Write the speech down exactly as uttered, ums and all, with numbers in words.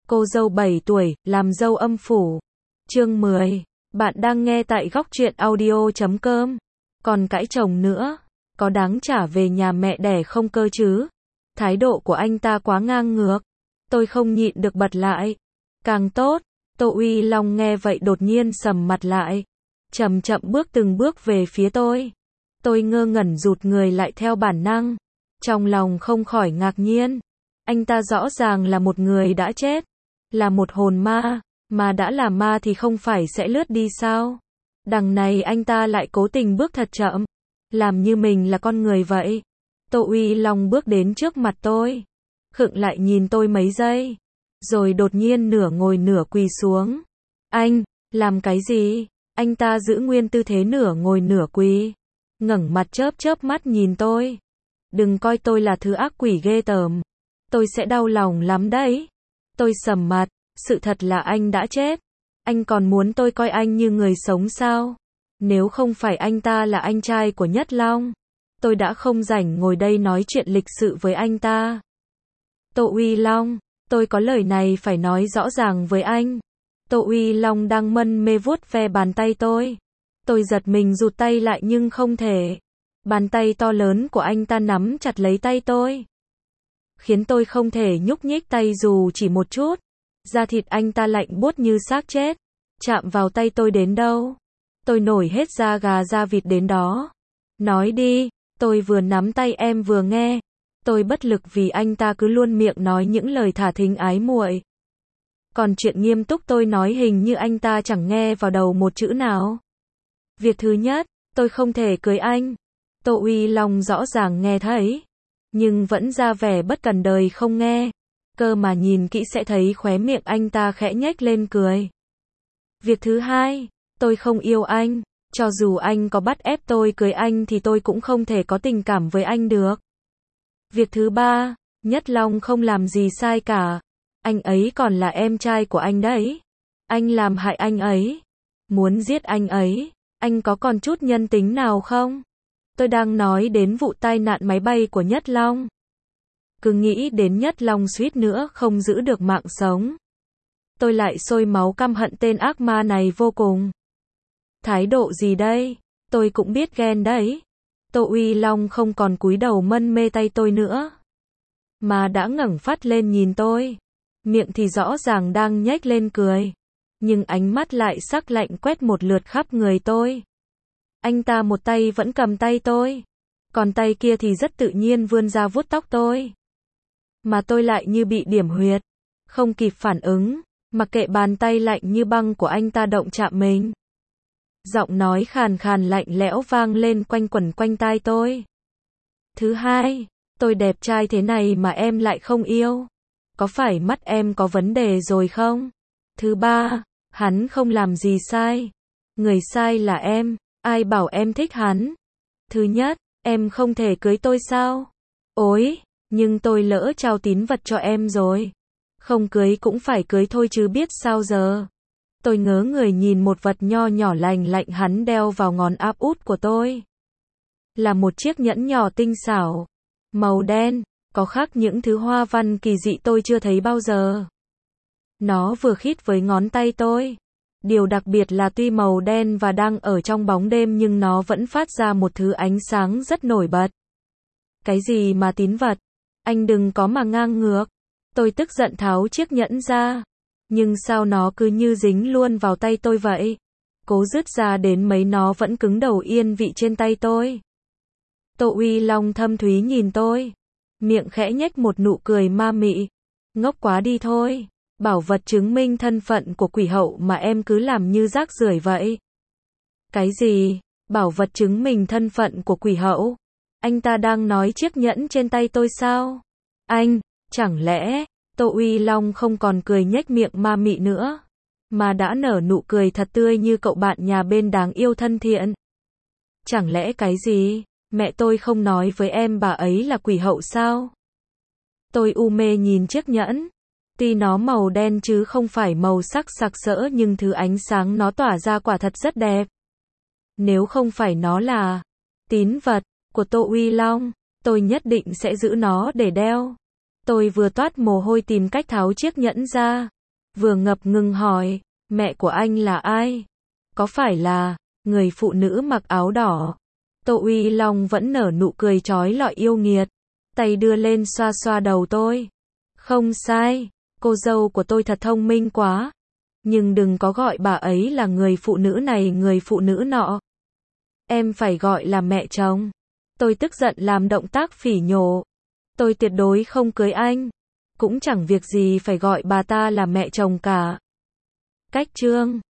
Cô dâu bảy tuổi, làm dâu âm phủ. Chương mười. Bạn đang nghe tại góc truyện audio chấm com. Còn cãi chồng nữa, có đáng trả về nhà mẹ đẻ không cơ chứ? Thái độ của anh ta quá ngang ngược. Tôi không nhịn được bật lại. Càng tốt. Tô Uy Long nghe vậy đột nhiên sầm mặt lại. Chậm chậm bước từng bước về phía tôi. Tôi ngơ ngẩn rụt người lại theo bản năng. Trong lòng không khỏi ngạc nhiên. Anh ta rõ ràng là một người đã chết. Là một hồn ma. Mà đã là ma thì không phải sẽ lướt đi sao? Đằng này anh ta lại cố tình bước thật chậm. Làm như mình là con người vậy. Tô Uy Long bước đến trước mặt tôi. Khựng lại nhìn tôi mấy giây. Rồi đột nhiên nửa ngồi nửa quỳ xuống. Anh, làm cái gì? Anh ta giữ nguyên tư thế nửa ngồi nửa quỳ. Ngẩng mặt chớp chớp mắt nhìn tôi. Đừng coi tôi là thứ ác quỷ ghê tởm. Tôi sẽ đau lòng lắm đấy. Tôi sầm mặt. Sự thật là anh đã chết. Anh còn muốn tôi coi anh như người sống sao? Nếu không phải anh ta là anh trai của Nhất Long, tôi đã không rảnh ngồi đây nói chuyện lịch sự với anh ta. Tô Uy Long, tôi có lời này phải nói rõ ràng với anh. Tô Uy Long đang mân mê vuốt ve bàn tay tôi. Tôi giật mình rụt tay lại nhưng không thể. Bàn tay to lớn của anh ta nắm chặt lấy tay tôi, khiến tôi không thể nhúc nhích tay dù chỉ một chút. Da thịt anh ta lạnh buốt như xác chết. Chạm vào tay tôi đến đâu, tôi nổi hết da gà da vịt đến đó. Nói đi, tôi vừa nắm tay em vừa nghe. Tôi bất lực vì anh ta cứ luôn miệng nói những lời thả thính ái muội. Còn chuyện nghiêm túc tôi nói hình như anh ta chẳng nghe vào đầu một chữ nào. Việc thứ nhất, tôi không thể cưới anh. Tô Uy Long rõ ràng nghe thấy, nhưng vẫn ra vẻ bất cần đời không nghe. Cơ mà nhìn kỹ sẽ thấy khóe miệng anh ta khẽ nhếch lên cười. Việc thứ hai, tôi không yêu anh. Cho dù anh có bắt ép tôi cưới anh thì tôi cũng không thể có tình cảm với anh được. Việc thứ ba, Nhất Long không làm gì sai cả. Anh ấy còn là em trai của anh đấy. Anh làm hại anh ấy, muốn giết anh ấy. Anh có còn chút nhân tính nào không? Tôi đang nói đến vụ tai nạn máy bay của Nhất Long. Cứ nghĩ đến Nhất Long suýt nữa không giữ được mạng sống, tôi lại sôi máu căm hận tên ác ma này vô cùng. Thái độ gì đây? Tôi cũng biết ghen đấy. Tô Uy Long không còn cúi đầu mân mê tay tôi nữa, mà đã ngẩng phát lên nhìn tôi. Miệng thì rõ ràng đang nhếch lên cười, nhưng ánh mắt lại sắc lạnh quét một lượt khắp người tôi. Anh ta một tay vẫn cầm tay tôi, còn tay kia thì rất tự nhiên vươn ra vuốt tóc tôi. Mà tôi lại như bị điểm huyệt, không kịp phản ứng, mặc kệ bàn tay lạnh như băng của anh ta động chạm mình. Giọng nói khàn khàn lạnh lẽo vang lên quanh quẩn quanh tai tôi. Thứ hai, tôi đẹp trai thế này mà em lại không yêu. Có phải mắt em có vấn đề rồi không? Thứ ba, hắn không làm gì sai. Người sai là em, ai bảo em thích hắn? Thứ nhất, em không thể cưới tôi sao? Ôi, nhưng tôi lỡ trao tín vật cho em rồi. Không cưới cũng phải cưới thôi chứ biết sao giờ. Tôi ngớ người nhìn một vật nho nhỏ lành lạnh hắn đeo vào ngón áp út của tôi. Là một chiếc nhẫn nhỏ tinh xảo, màu đen, có khắc những thứ hoa văn kỳ dị tôi chưa thấy bao giờ. Nó vừa khít với ngón tay tôi. Điều đặc biệt là tuy màu đen và đang ở trong bóng đêm nhưng nó vẫn phát ra một thứ ánh sáng rất nổi bật. Cái gì mà tín vật? Anh đừng có mà ngang ngược. Tôi tức giận tháo chiếc nhẫn ra. Nhưng sao nó cứ như dính luôn vào tay tôi vậy? Cố dứt ra đến mấy nó vẫn cứng đầu yên vị trên tay tôi. Tô Uy Long thâm thúy nhìn tôi, miệng khẽ nhếch một nụ cười ma mị. Ngốc quá đi thôi. Bảo vật chứng minh thân phận của quỷ hậu mà em cứ làm như rác rưởi vậy. Cái gì? Bảo vật chứng minh thân phận của quỷ hậu? Anh ta đang nói chiếc nhẫn trên tay tôi sao? Anh, chẳng lẽ, Tô Uy Long không còn cười nhếch miệng ma mị nữa, mà đã nở nụ cười thật tươi như cậu bạn nhà bên đáng yêu thân thiện. Chẳng lẽ cái gì? Mẹ tôi không nói với em bà ấy là quỷ hậu sao? Tôi u mê nhìn chiếc nhẫn. Tuy nó màu đen chứ không phải màu sắc sặc sỡ nhưng thứ ánh sáng nó tỏa ra quả thật rất đẹp. Nếu không phải nó là tín vật của Tô Uy Long, tôi nhất định sẽ giữ nó để đeo. Tôi vừa toát mồ hôi tìm cách tháo chiếc nhẫn ra, vừa ngập ngừng hỏi, mẹ của anh là ai? Có phải là người phụ nữ mặc áo đỏ? Tô Uy Long vẫn nở nụ cười chói lọi yêu nghiệt, tay đưa lên xoa xoa đầu tôi. Không sai, cô dâu của tôi thật thông minh quá. Nhưng đừng có gọi bà ấy là người phụ nữ này người phụ nữ nọ. Em phải gọi là mẹ chồng. Tôi tức giận làm động tác phỉ nhổ. Tôi tuyệt đối không cưới anh. Cũng chẳng việc gì phải gọi bà ta là mẹ chồng cả. Cách chương